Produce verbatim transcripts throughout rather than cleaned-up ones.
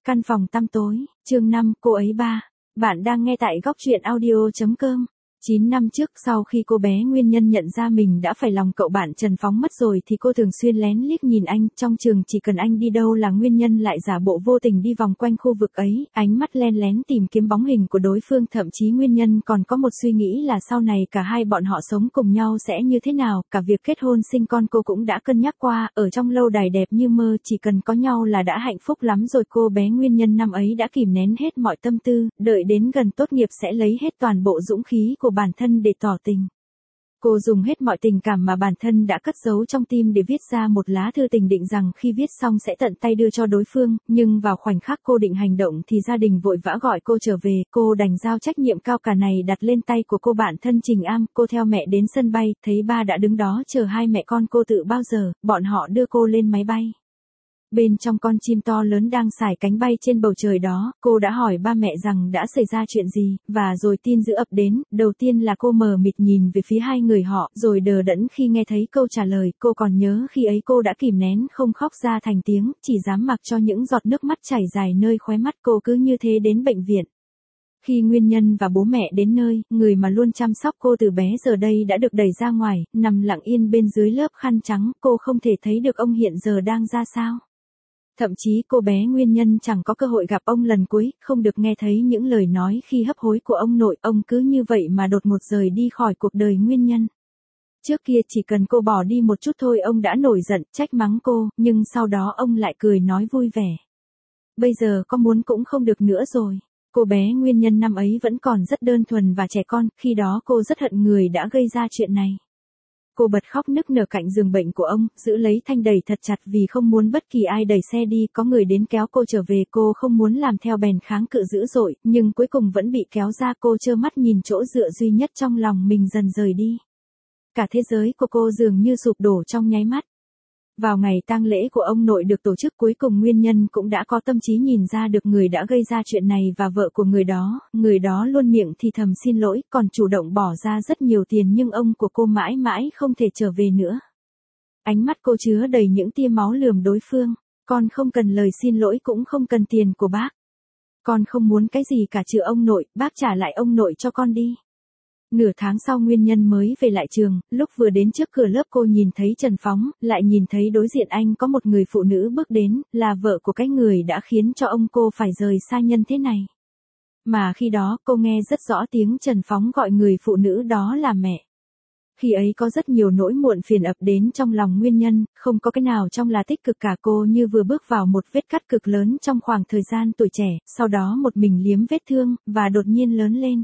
căn phòng tăm tối, chương năm, cô ấy ba. Bạn đang nghe tại góc truyện audio.com. chín năm trước, sau khi cô bé Nguyên Nhân nhận ra mình đã phải lòng cậu bạn Trần Phóng mất rồi thì cô thường xuyên lén liếc nhìn anh, trong trường chỉ cần anh đi đâu là Nguyên Nhân lại giả bộ vô tình đi vòng quanh khu vực ấy, ánh mắt len lén tìm kiếm bóng hình của đối phương, thậm chí Nguyên Nhân còn có một suy nghĩ là sau này cả hai bọn họ sống cùng nhau sẽ như thế nào, cả việc kết hôn sinh con cô cũng đã cân nhắc qua, ở trong lâu đài đẹp như mơ chỉ cần có nhau là đã hạnh phúc lắm rồi. Cô bé Nguyên Nhân năm ấy đã kìm nén hết mọi tâm tư, đợi đến gần tốt nghiệp sẽ lấy hết toàn bộ dũng khí của bản thân để tỏ tình. Cô dùng hết mọi tình cảm mà bản thân đã cất giấu trong tim để viết ra một lá thư tình, định rằng khi viết xong sẽ tận tay đưa cho đối phương, nhưng vào khoảnh khắc cô định hành động thì gia đình vội vã gọi cô trở về, cô đành giao trách nhiệm cao cả này đặt lên tay của cô bạn thân Trình Am. Cô theo mẹ đến sân bay, thấy ba đã đứng đó chờ hai mẹ con cô từ bao giờ, bọn họ đưa cô lên máy bay. Bên trong con chim to lớn đang sải cánh bay trên bầu trời đó, cô đã hỏi ba mẹ rằng đã xảy ra chuyện gì, và rồi tin dữ ập đến. Đầu tiên là cô mờ mịt nhìn về phía hai người họ, rồi đờ đẫn khi nghe thấy câu trả lời. Cô còn nhớ khi ấy cô đã kìm nén không khóc ra thành tiếng, chỉ dám mặc cho những giọt nước mắt chảy dài nơi khóe mắt. Cô cứ như thế đến bệnh viện. Khi Nguyên Nhân và bố mẹ đến nơi, người mà luôn chăm sóc cô từ bé giờ đây đã được đẩy ra ngoài, nằm lặng yên bên dưới lớp khăn trắng. Cô không thể thấy được ông hiện giờ đang ra sao. Thậm chí cô bé Nguyên Nhân chẳng có cơ hội gặp ông lần cuối, không được nghe thấy những lời nói khi hấp hối của ông nội. Ông cứ như vậy mà đột ngột rời đi khỏi cuộc đời Nguyên Nhân. Trước kia chỉ cần cô bỏ đi một chút thôi ông đã nổi giận, trách mắng cô, nhưng sau đó ông lại cười nói vui vẻ. Bây giờ có muốn cũng không được nữa rồi. Cô bé Nguyên Nhân năm ấy vẫn còn rất đơn thuần và trẻ con, khi đó cô rất hận người đã gây ra chuyện này. Cô bật khóc nức nở cạnh giường bệnh của ông, giữ lấy Thanh đẩy thật chặt vì không muốn bất kỳ ai đẩy xe đi. Có người đến kéo cô trở về, cô không muốn làm theo bèn kháng cự dữ dội, nhưng cuối cùng vẫn bị kéo ra. Cô trơ mắt nhìn chỗ dựa duy nhất trong lòng mình dần rời đi. Cả thế giới của cô dường như sụp đổ trong nháy mắt. Vào ngày tang lễ của ông nội được tổ chức, cuối cùng Nguyên Nhân cũng đã có tâm trí nhìn ra được người đã gây ra chuyện này và vợ của người đó. Người đó luôn miệng thì thầm xin lỗi, còn chủ động bỏ ra rất nhiều tiền, nhưng ông của cô mãi mãi không thể trở về nữa. Ánh mắt cô chứa đầy những tia máu lườm đối phương. Con không cần lời xin lỗi cũng không cần tiền của bác. Con không muốn cái gì cả trừ ông nội, bác trả lại ông nội cho con đi. Nửa tháng sau Nguyên Nhân mới về lại trường, lúc vừa đến trước cửa lớp cô nhìn thấy Trần Phóng, lại nhìn thấy đối diện anh có một người phụ nữ bước đến, là vợ của cái người đã khiến cho ông cô phải rời xa nhân thế này. Mà khi đó cô nghe rất rõ tiếng Trần Phóng gọi người phụ nữ đó là mẹ. Khi ấy có rất nhiều nỗi muộn phiền ập đến trong lòng Nguyên Nhân, không có cái nào trong là tích cực cả. Cô như vừa bước vào một vết cắt cực lớn trong khoảng thời gian tuổi trẻ, sau đó một mình liếm vết thương, và đột nhiên lớn lên.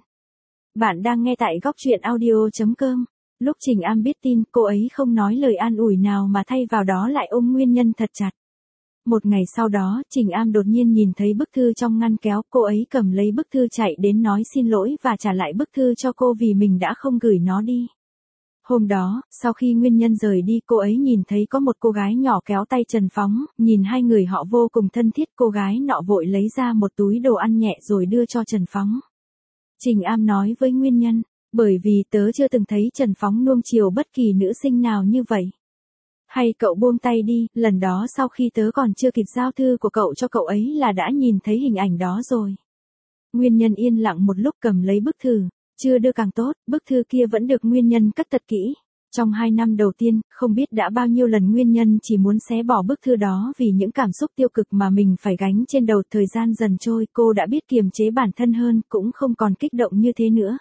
Bạn đang nghe tại góc truyện audio.com. Lúc Trình Am biết tin, cô ấy không nói lời an ủi nào mà thay vào đó lại ôm Nguyên Nhân thật chặt. Một ngày sau đó, Trình Am đột nhiên nhìn thấy bức thư trong ngăn kéo, cô ấy cầm lấy bức thư chạy đến nói xin lỗi và trả lại bức thư cho cô vì mình đã không gửi nó đi. Hôm đó, sau khi Nguyên Nhân rời đi, cô ấy nhìn thấy có một cô gái nhỏ kéo tay Trần Phóng, nhìn hai người họ vô cùng thân thiết. Cô gái nọ vội lấy ra một túi đồ ăn nhẹ rồi đưa cho Trần Phóng. Trình Am nói với Nguyên Nhân, bởi vì tớ chưa từng thấy Trần Phóng nuông chiều bất kỳ nữ sinh nào như vậy. Hay cậu buông tay đi, lần đó sau khi tớ còn chưa kịp giao thư của cậu cho cậu ấy là đã nhìn thấy hình ảnh đó rồi. Nguyên Nhân yên lặng một lúc cầm lấy bức thư, chưa đưa càng tốt, bức thư kia vẫn được Nguyên Nhân cất thật kỹ. Trong hai năm đầu tiên, không biết đã bao nhiêu lần Nguyên Nhân chỉ muốn xé bỏ bức thư đó vì những cảm xúc tiêu cực mà mình phải gánh trên đầu. Thời gian dần trôi, cô đã biết kiềm chế bản thân hơn, cũng không còn kích động như thế nữa.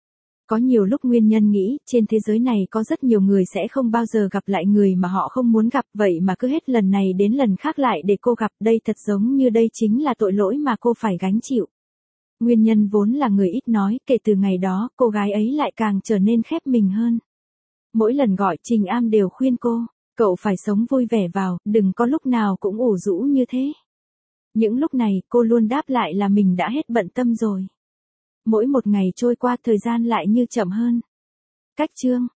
Có nhiều lúc Nguyên Nhân nghĩ, trên thế giới này có rất nhiều người sẽ không bao giờ gặp lại người mà họ không muốn gặp, vậy mà cứ hết lần này đến lần khác lại để cô gặp. Đây thật giống như đây chính là tội lỗi mà cô phải gánh chịu. Nguyên Nhân vốn là người ít nói, kể từ ngày đó, cô gái ấy lại càng trở nên khép mình hơn. Mỗi lần gọi, Trình Am đều khuyên cô, cậu phải sống vui vẻ vào, đừng có lúc nào cũng ủ rũ như thế. Những lúc này, cô luôn đáp lại là mình đã hết bận tâm rồi. Mỗi một ngày trôi qua, thời gian lại như chậm hơn. Cách chương